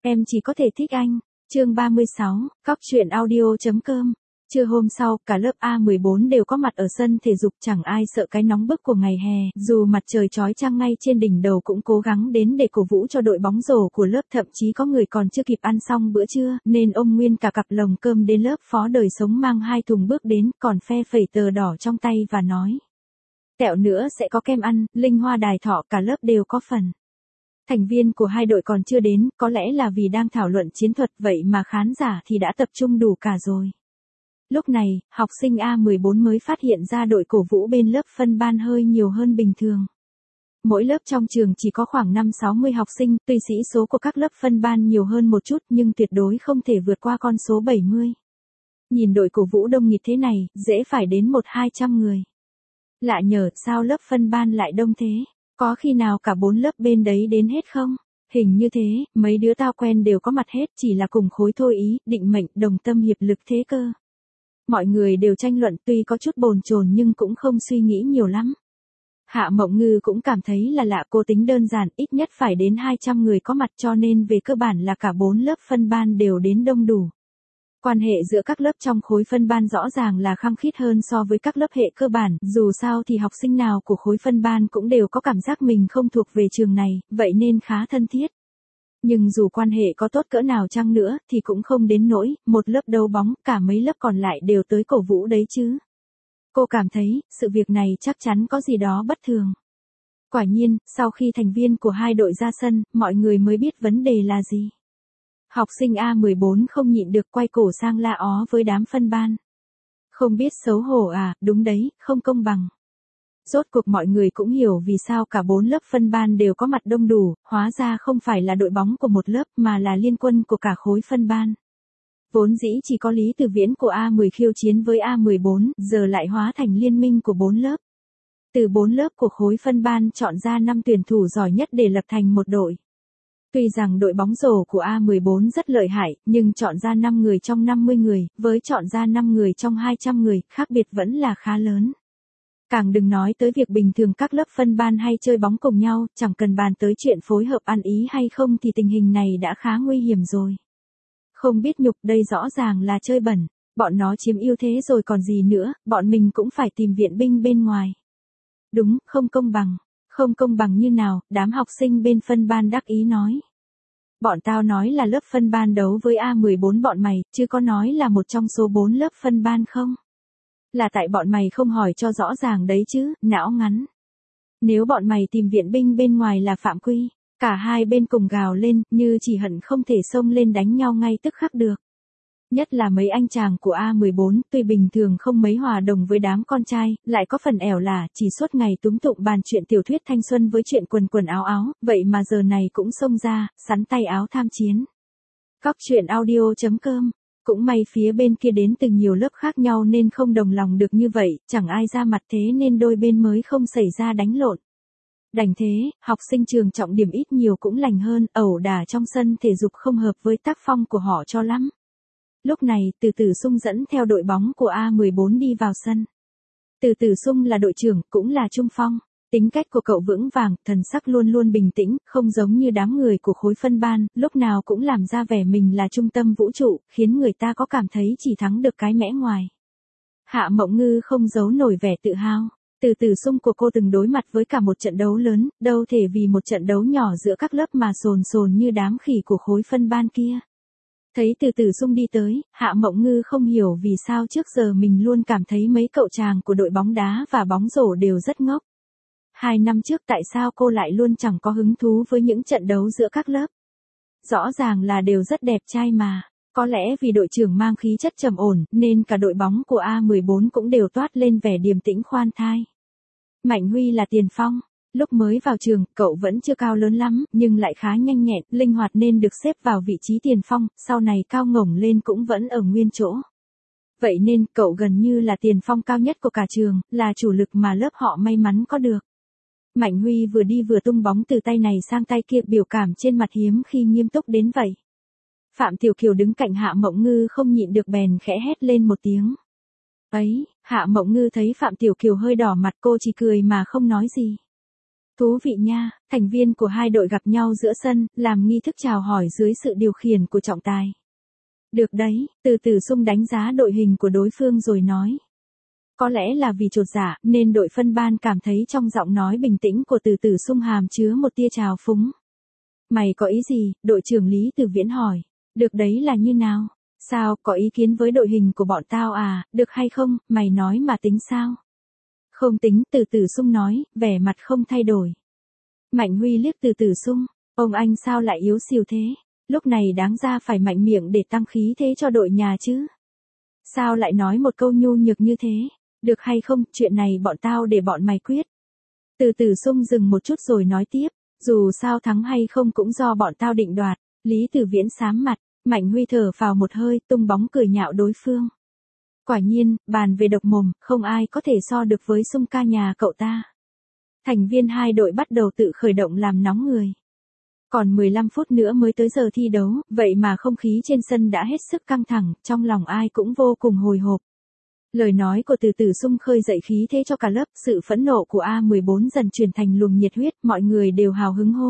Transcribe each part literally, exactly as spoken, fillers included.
Em chỉ có thể thích anh. Chương ba mươi sáu, cóc truyện audio chấm com. Trưa hôm sau, cả lớp A mười bốn đều có mặt ở sân thể dục, chẳng ai sợ cái nóng bức của ngày hè, dù mặt trời chói chang ngay trên đỉnh đầu cũng cố gắng đến để cổ vũ cho đội bóng rổ của lớp, thậm chí có người còn chưa kịp ăn xong bữa trưa, nên ôm nguyên cả cặp lồng cơm đến lớp. Phó Đời Sống mang hai thùng bước đến, còn phe phẩy tờ đỏ trong tay và nói: "Tẹo nữa sẽ có kem ăn, Linh Hoa Đài Thọ, cả lớp đều có phần." Thành viên của hai đội còn chưa đến, có lẽ là vì đang thảo luận chiến thuật, vậy mà khán giả thì đã tập trung đủ cả rồi. Lúc này, học sinh A mười bốn mới phát hiện ra đội cổ vũ bên lớp phân ban hơi nhiều hơn bình thường. Mỗi lớp trong trường chỉ có khoảng năm sáu mươi học sinh, tuy sĩ số của các lớp phân ban nhiều hơn một chút nhưng tuyệt đối không thể vượt qua con số bảy mươi. Nhìn đội cổ vũ đông nghịt thế này, dễ phải đến một hai trăm người. Lạ nhờ, sao lớp phân ban lại đông thế? Có khi nào cả bốn lớp bên đấy đến hết không? Hình như thế, mấy đứa tao quen đều có mặt hết, chỉ là cùng khối thôi ý, định mệnh, đồng tâm hiệp lực thế cơ. Mọi người đều tranh luận, tuy có chút bồn chồn nhưng cũng không suy nghĩ nhiều lắm. Hạ Mộng Ngư cũng cảm thấy là lạ, cô tính đơn giản, ít nhất phải đến hai trăm người có mặt, cho nên về cơ bản là cả bốn lớp phân ban đều đến đông đủ. Quan hệ giữa các lớp trong khối phân ban rõ ràng là khăng khít hơn so với các lớp hệ cơ bản, dù sao thì học sinh nào của khối phân ban cũng đều có cảm giác mình không thuộc về trường này, vậy nên khá thân thiết. Nhưng dù quan hệ có tốt cỡ nào chăng nữa, thì cũng không đến nỗi, một lớp đấu bóng, cả mấy lớp còn lại đều tới cổ vũ đấy chứ. Cô cảm thấy, sự việc này chắc chắn có gì đó bất thường. Quả nhiên, sau khi thành viên của hai đội ra sân, mọi người mới biết vấn đề là gì. Học sinh A mười bốn không nhịn được quay cổ sang la ó với đám phân ban. Không biết xấu hổ à, đúng đấy, không công bằng. Rốt cuộc mọi người cũng hiểu vì sao cả bốn lớp phân ban đều có mặt đông đủ, hóa ra không phải là đội bóng của một lớp mà là liên quân của cả khối phân ban. Vốn dĩ chỉ có Lý Từ Viễn của A mười khiêu chiến với A mười bốn, giờ lại hóa thành liên minh của bốn lớp. Từ bốn lớp của khối phân ban chọn ra năm tuyển thủ giỏi nhất để lập thành một đội. Tuy rằng đội bóng rổ của A mười bốn rất lợi hại, nhưng chọn ra năm người trong năm mươi người, với chọn ra năm người trong hai trăm người, khác biệt vẫn là khá lớn. Càng đừng nói tới việc bình thường các lớp phân ban hay chơi bóng cùng nhau, chẳng cần bàn tới chuyện phối hợp ăn ý hay không thì tình hình này đã khá nguy hiểm rồi. Không biết nhục, đây rõ ràng là chơi bẩn, bọn nó chiếm ưu thế rồi còn gì nữa, bọn mình cũng phải tìm viện binh bên ngoài. Đúng, không công bằng. Không công bằng như nào, đám học sinh bên phân ban đắc ý nói. Bọn tao nói là lớp phân ban đấu với A mười bốn bọn mày, chứ có nói là một trong số bốn lớp phân ban không? Là tại bọn mày không hỏi cho rõ ràng đấy chứ, não ngắn. Nếu bọn mày tìm viện binh bên ngoài là phạm quy, cả hai bên cùng gào lên, như chỉ hận không thể xông lên đánh nhau ngay tức khắc được. Nhất là mấy anh chàng của A mười bốn, tuy bình thường không mấy hòa đồng với đám con trai, lại có phần ẻo lả, chỉ suốt ngày túm tụng bàn chuyện tiểu thuyết thanh xuân với chuyện quần quần áo áo, vậy mà giờ này cũng xông ra, sắn tay áo tham chiến. Cóc truyện audio chấm com. Cũng may phía bên kia đến từ nhiều lớp khác nhau nên không đồng lòng được như vậy, chẳng ai ra mặt thế nên đôi bên mới không xảy ra đánh lộn. Đành thế, học sinh trường trọng điểm ít nhiều cũng lành hơn, ẩu đả trong sân thể dục không hợp với tác phong của họ cho lắm. Lúc này, Từ Tử Sung dẫn theo đội bóng của A mười bốn đi vào sân. Từ Tử Sung là đội trưởng, cũng là trung phong. Tính cách của cậu vững vàng, thần sắc luôn luôn bình tĩnh, không giống như đám người của khối phân ban, lúc nào cũng làm ra vẻ mình là trung tâm vũ trụ, khiến người ta có cảm thấy chỉ thắng được cái mẽ ngoài. Hạ Mộng Ngư không giấu nổi vẻ tự hào. Từ Tử Sung của cô từng đối mặt với cả một trận đấu lớn, đâu thể vì một trận đấu nhỏ giữa các lớp mà sồn sồn như đám khỉ của khối phân ban kia. Thấy Từ Tử Sung đi tới, Hạ Mộng Ngư không hiểu vì sao trước giờ mình luôn cảm thấy mấy cậu chàng của đội bóng đá và bóng rổ đều rất ngốc. Hai năm trước tại sao cô lại luôn chẳng có hứng thú với những trận đấu giữa các lớp? Rõ ràng là đều rất đẹp trai mà. Có lẽ vì đội trưởng mang khí chất trầm ổn, nên cả đội bóng của A mười bốn cũng đều toát lên vẻ điềm tĩnh khoan thai. Mạnh Huy là tiền phong. Lúc mới vào trường, cậu vẫn chưa cao lớn lắm, nhưng lại khá nhanh nhẹn, linh hoạt nên được xếp vào vị trí tiền phong, sau này cao ngổng lên cũng vẫn ở nguyên chỗ. Vậy nên, cậu gần như là tiền phong cao nhất của cả trường, là chủ lực mà lớp họ may mắn có được. Mạnh Huy vừa đi vừa tung bóng từ tay này sang tay kia, biểu cảm trên mặt hiếm khi nghiêm túc đến vậy. Phạm Tiểu Kiều đứng cạnh Hạ Mộng Ngư không nhịn được bèn khẽ hét lên một tiếng. Ấy, Hạ Mộng Ngư thấy Phạm Tiểu Kiều hơi đỏ mặt, cô chỉ cười mà không nói gì. Thú vị nha, thành viên của hai đội gặp nhau giữa sân, làm nghi thức chào hỏi dưới sự điều khiển của trọng tài. Được đấy, Từ Từ Sung đánh giá đội hình của đối phương rồi nói. Có lẽ là vì chột dạ, nên đội phân ban cảm thấy trong giọng nói bình tĩnh của Từ Từ Sung hàm chứa một tia trào phúng. Mày có ý gì? Đội trưởng Lý Từ Viễn hỏi. Được đấy là như nào? Sao, có ý kiến với đội hình của bọn tao à, được hay không, mày nói mà tính sao? Không tính, Từ Từ Sung nói, vẻ mặt không thay đổi. Mạnh Huy liếc Từ Từ Sung, ông anh sao lại yếu xìu thế? Lúc này đáng ra phải mạnh miệng để tăng khí thế cho đội nhà chứ. Sao lại nói một câu nhu nhược như thế? Được hay không, chuyện này bọn tao để bọn mày quyết. Từ Từ Sung dừng một chút rồi nói tiếp, dù sao thắng hay không cũng do bọn tao định đoạt. Lý Từ Viễn xám mặt, Mạnh Huy thở phào một hơi, tung bóng cười nhạo đối phương. Quả nhiên, bàn về độc mồm, không ai có thể so được với Sung ca nhà cậu ta. Thành viên hai đội bắt đầu tự khởi động làm nóng người. Còn mười lăm phút nữa mới tới giờ thi đấu, vậy mà không khí trên sân đã hết sức căng thẳng, trong lòng ai cũng vô cùng hồi hộp. Lời nói của Từ Từ Sung khơi dậy khí thế cho cả lớp, sự phẫn nộ của A mười bốn dần chuyển thành luồng nhiệt huyết, mọi người đều hào hứng hô.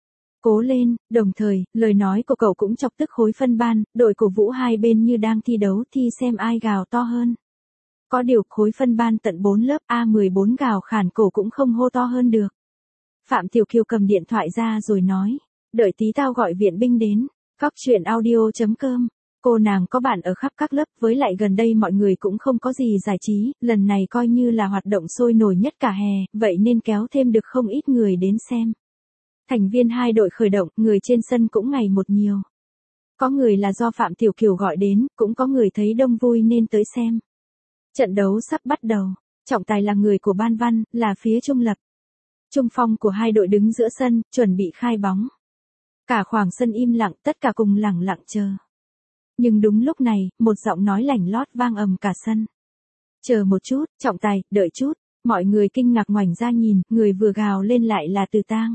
Cố lên, đồng thời, lời nói của cậu cũng chọc tức khối phân ban, đội cổ vũ hai bên như đang thi đấu thi xem ai gào to hơn. Có điều khối phân ban tận bốn lớp A mười bốn gào khản cổ cũng không hô to hơn được. Phạm Tiểu Kiều cầm điện thoại ra rồi nói, đợi tí tao gọi viện binh đến. Cóc truyện audio chấm com. Cô nàng có bạn ở khắp các lớp, với lại gần đây mọi người cũng không có gì giải trí, lần này coi như là hoạt động sôi nổi nhất cả hè, vậy nên kéo thêm được không ít người đến xem. Thành viên hai đội khởi động, người trên sân cũng ngày một nhiều. Có người là do Phạm Tiểu Kiều gọi đến, cũng có người thấy đông vui nên tới xem. Trận đấu sắp bắt đầu, trọng tài là người của ban văn, là phía trung lập. Trung phong của hai đội đứng giữa sân, chuẩn bị khai bóng. Cả khoảng sân im lặng, tất cả cùng lặng lặng chờ. Nhưng đúng lúc này, một giọng nói lảnh lót vang ầm cả sân. Chờ một chút, trọng tài, đợi chút. Mọi người kinh ngạc ngoảnh ra nhìn, người vừa gào lên lại là Từ Tang.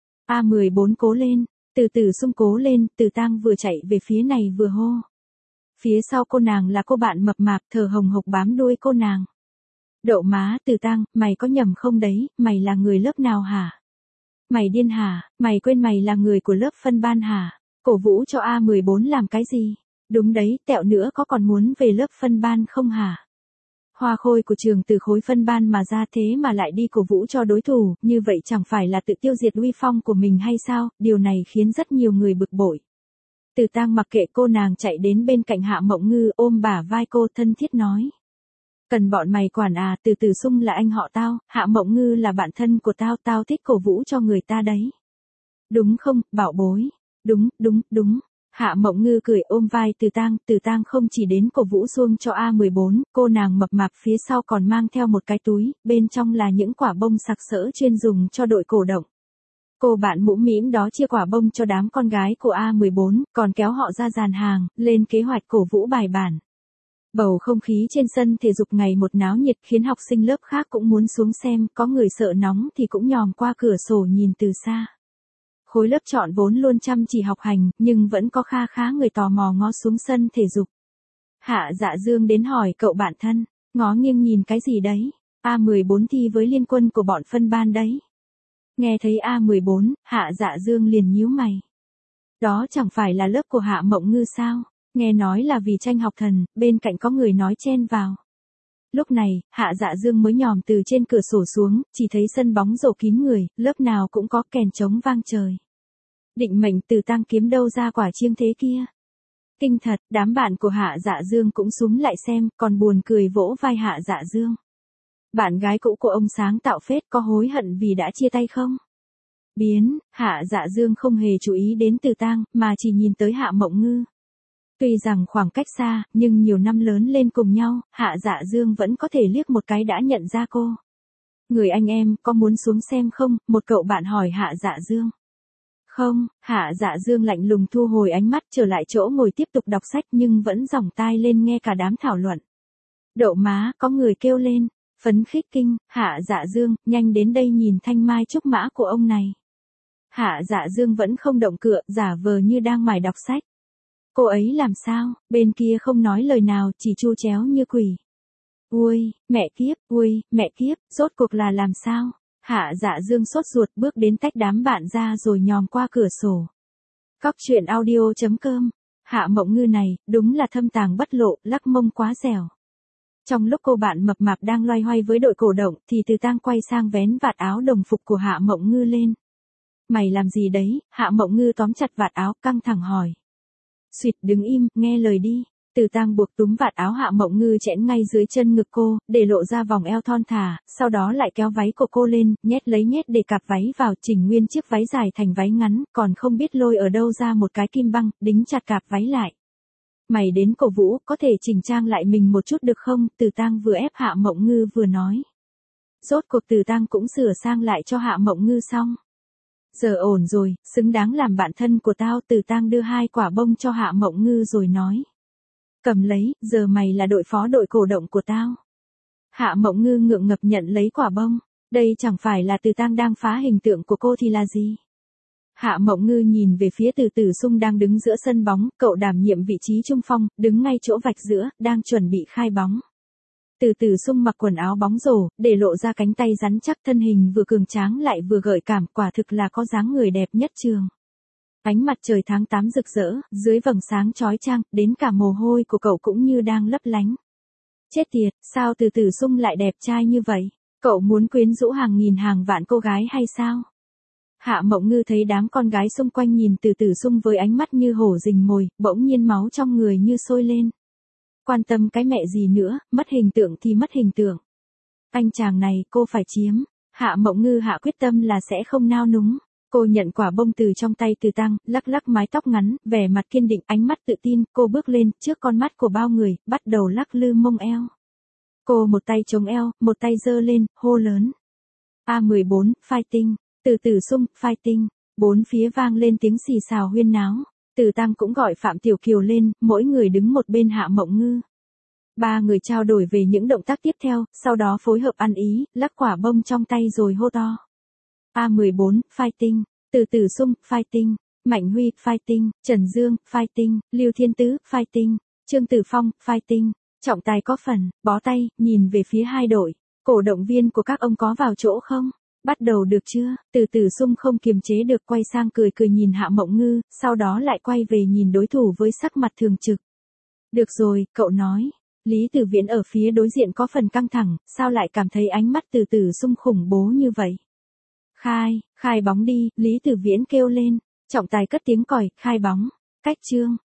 A mười bốn cố lên, Từ Từ Sung cố lên, Từ Tang vừa chạy về phía này vừa hô. Phía sau cô nàng là cô bạn mập mạp thở hồng hộc bám đuôi cô nàng. Đậu má, Từ Tang, mày có nhầm không đấy, mày là người lớp nào hả? Mày điên hả, mày quên mày là người của lớp phân ban hả? Cổ vũ cho A mười bốn làm cái gì? Đúng đấy, tẹo nữa có còn muốn về lớp phân ban không hả? Hoa khôi của trường từ khối phân ban mà ra thế mà lại đi cổ vũ cho đối thủ, như vậy chẳng phải là tự tiêu diệt uy phong của mình hay sao? Điều này khiến rất nhiều người bực bội. Từ Tang mặc kệ cô nàng chạy đến bên cạnh Hạ Mộng Ngư ôm bả vai cô thân thiết nói. Cần bọn mày quản à, Từ Từ Sung là anh họ tao, Hạ Mộng Ngư là bạn thân của tao, tao thích cổ vũ cho người ta đấy. Đúng không, bảo bối? Đúng, đúng, đúng. Hạ Mộng Ngư cười ôm vai Từ Tang, Từ Tang không chỉ đến cổ vũ xuông cho A mười bốn, cô nàng mập mạp phía sau còn mang theo một cái túi, bên trong là những quả bông sặc sỡ chuyên dùng cho đội cổ động. Cô bạn mũm mĩm đó chia quả bông cho đám con gái của A mười bốn, còn kéo họ ra dàn hàng, lên kế hoạch cổ vũ bài bản. Bầu không khí trên sân thể dục ngày một náo nhiệt khiến học sinh lớp khác cũng muốn xuống xem, có người sợ nóng thì cũng nhòm qua cửa sổ nhìn từ xa. Khối lớp chọn vốn luôn chăm chỉ học hành, nhưng vẫn có kha khá người tò mò ngó xuống sân thể dục. Hạ Dạ Dương đến hỏi cậu bạn thân, ngó nghiêng nhìn cái gì đấy? A mười bốn thi với liên quân của bọn phân ban đấy. Nghe thấy A mười bốn, Hạ Dạ Dương liền nhíu mày. Đó chẳng phải là lớp của Hạ Mộng Ngư sao? Nghe nói là vì tranh học thần, bên cạnh có người nói chen vào. Lúc này, Hạ Dạ Dương mới nhòm từ trên cửa sổ xuống, chỉ thấy sân bóng rổ kín người, lớp nào cũng có kèn trống vang trời. Định mệnh Từ Tang kiếm đâu ra quả chiêng thế kia. Kinh thật, đám bạn của Hạ Dạ Dương cũng súm lại xem, còn buồn cười vỗ vai Hạ Dạ Dương. Bạn gái cũ của ông sáng tạo phết, có hối hận vì đã chia tay không? Biến, Hạ Dạ Dương không hề chú ý đến Từ Tang, mà chỉ nhìn tới Hạ Mộng Ngư. Tuy rằng khoảng cách xa, nhưng nhiều năm lớn lên cùng nhau, Hạ Dạ Dương vẫn có thể liếc một cái đã nhận ra cô. Người anh em, có muốn xuống xem không? Một cậu bạn hỏi Hạ Dạ Dương. Không, Hạ Dạ Dương lạnh lùng thu hồi ánh mắt trở lại chỗ ngồi tiếp tục đọc sách nhưng vẫn dòng tai lên nghe cả đám thảo luận. Đậu má, có người kêu lên, phấn khích kinh, Hạ Dạ Dương, nhanh đến đây nhìn thanh mai trúc mã của ông này. Hạ Dạ Dương vẫn không động cựa, giả vờ như đang mải đọc sách. Cô ấy làm sao, bên kia không nói lời nào, chỉ chu chéo như quỷ. Ui, mẹ kiếp, ui, mẹ kiếp, rốt cuộc là làm sao? Hạ Dạ Dương sốt ruột bước đến tách đám bạn ra rồi nhòm qua cửa sổ. Cóc truyện audio chấm com. Hạ Mộng Ngư này, đúng là thâm tàng bất lộ, lắc mông quá dẻo. Trong lúc cô bạn mập mạp đang loay hoay với đội cổ động, thì Từ Tang quay sang vén vạt áo đồng phục của Hạ Mộng Ngư lên. Mày làm gì đấy? Hạ Mộng Ngư tóm chặt vạt áo, căng thẳng hỏi. Xuyệt, đứng im, nghe lời đi. Từ Tang buộc túm vạt áo Hạ Mộng Ngư chẽn ngay dưới chân ngực cô, để lộ ra vòng eo thon thả, sau đó lại kéo váy của cô lên, nhét lấy nhét để cạp váy vào, chỉnh nguyên chiếc váy dài thành váy ngắn, còn không biết lôi ở đâu ra một cái kim băng, đính chặt cạp váy lại. Mày đến cổ vũ, có thể chỉnh trang lại mình một chút được không? Từ Tang vừa ép Hạ Mộng Ngư vừa nói. Rốt cuộc Từ Tang cũng sửa sang lại cho Hạ Mộng Ngư xong. Giờ ổn rồi, xứng đáng làm bạn thân của tao. Từ Tang đưa hai quả bông cho Hạ Mộng Ngư rồi nói. Cầm lấy, giờ mày là đội phó đội cổ động của tao. Hạ Mộng Ngư ngượng ngập nhận lấy quả bông. Đây chẳng phải là Từ Tang đang phá hình tượng của cô thì là gì? Hạ Mộng Ngư nhìn về phía Từ Tử Sung đang đứng giữa sân bóng, cậu đảm nhiệm vị trí trung phong, đứng ngay chỗ vạch giữa, đang chuẩn bị khai bóng. Từ Tử Sung mặc quần áo bóng rổ, để lộ ra cánh tay rắn chắc, thân hình vừa cường tráng lại vừa gợi cảm, quả thực là có dáng người đẹp nhất trường. Ánh mặt trời tháng tám rực rỡ, dưới vầng sáng chói chang, đến cả mồ hôi của cậu cũng như đang lấp lánh. Chết tiệt, sao Từ Tử Sung lại đẹp trai như vậy? Cậu muốn quyến rũ hàng nghìn hàng vạn cô gái hay sao? Hạ Mộng Ngư thấy đám con gái xung quanh nhìn Từ Tử Sung với ánh mắt như hổ rình mồi, bỗng nhiên máu trong người như sôi lên. Quan tâm cái mẹ gì nữa, mất hình tượng thì mất hình tượng. Anh chàng này cô phải chiếm. Hạ Mộng Ngư hạ quyết tâm là sẽ không nao núng. Cô nhận quả bông từ trong tay Từ Tang, lắc lắc mái tóc ngắn, vẻ mặt kiên định, ánh mắt tự tin, cô bước lên, trước con mắt của bao người, bắt đầu lắc lư mông eo. Cô một tay chống eo, một tay giơ lên, hô lớn. A mười bốn, fighting. Từ Tử Sung, fighting. Bốn phía vang lên tiếng xì xào huyên náo. Từ Tang cũng gọi Phạm Tiểu Kiều lên, mỗi người đứng một bên Hạ Mộng Ngư. Ba người trao đổi về những động tác tiếp theo, sau đó phối hợp ăn ý, lắc quả bông trong tay rồi hô to. A mười bốn, fighting. Từ Tử Sung, fighting. Mạnh Huy, fighting. Trần Dương, fighting. Lưu Thiên Tứ, fighting. Trương Tử Phong, fighting. Trọng tài có phần, bó tay, nhìn về phía hai đội. Cổ động viên của các ông có vào chỗ không? Bắt đầu được chưa? Từ Tử Sung không kiềm chế được quay sang cười cười nhìn Hạ Mộng Ngư, sau đó lại quay về nhìn đối thủ với sắc mặt thường trực. Được rồi, cậu nói. Lý Tử Viễn ở phía đối diện có phần căng thẳng, sao lại cảm thấy ánh mắt Từ Tử Sung khủng bố như vậy? Khai, khai bóng đi, Lý Tử Viễn kêu lên. Trọng tài cất tiếng còi, khai bóng. Cách chương.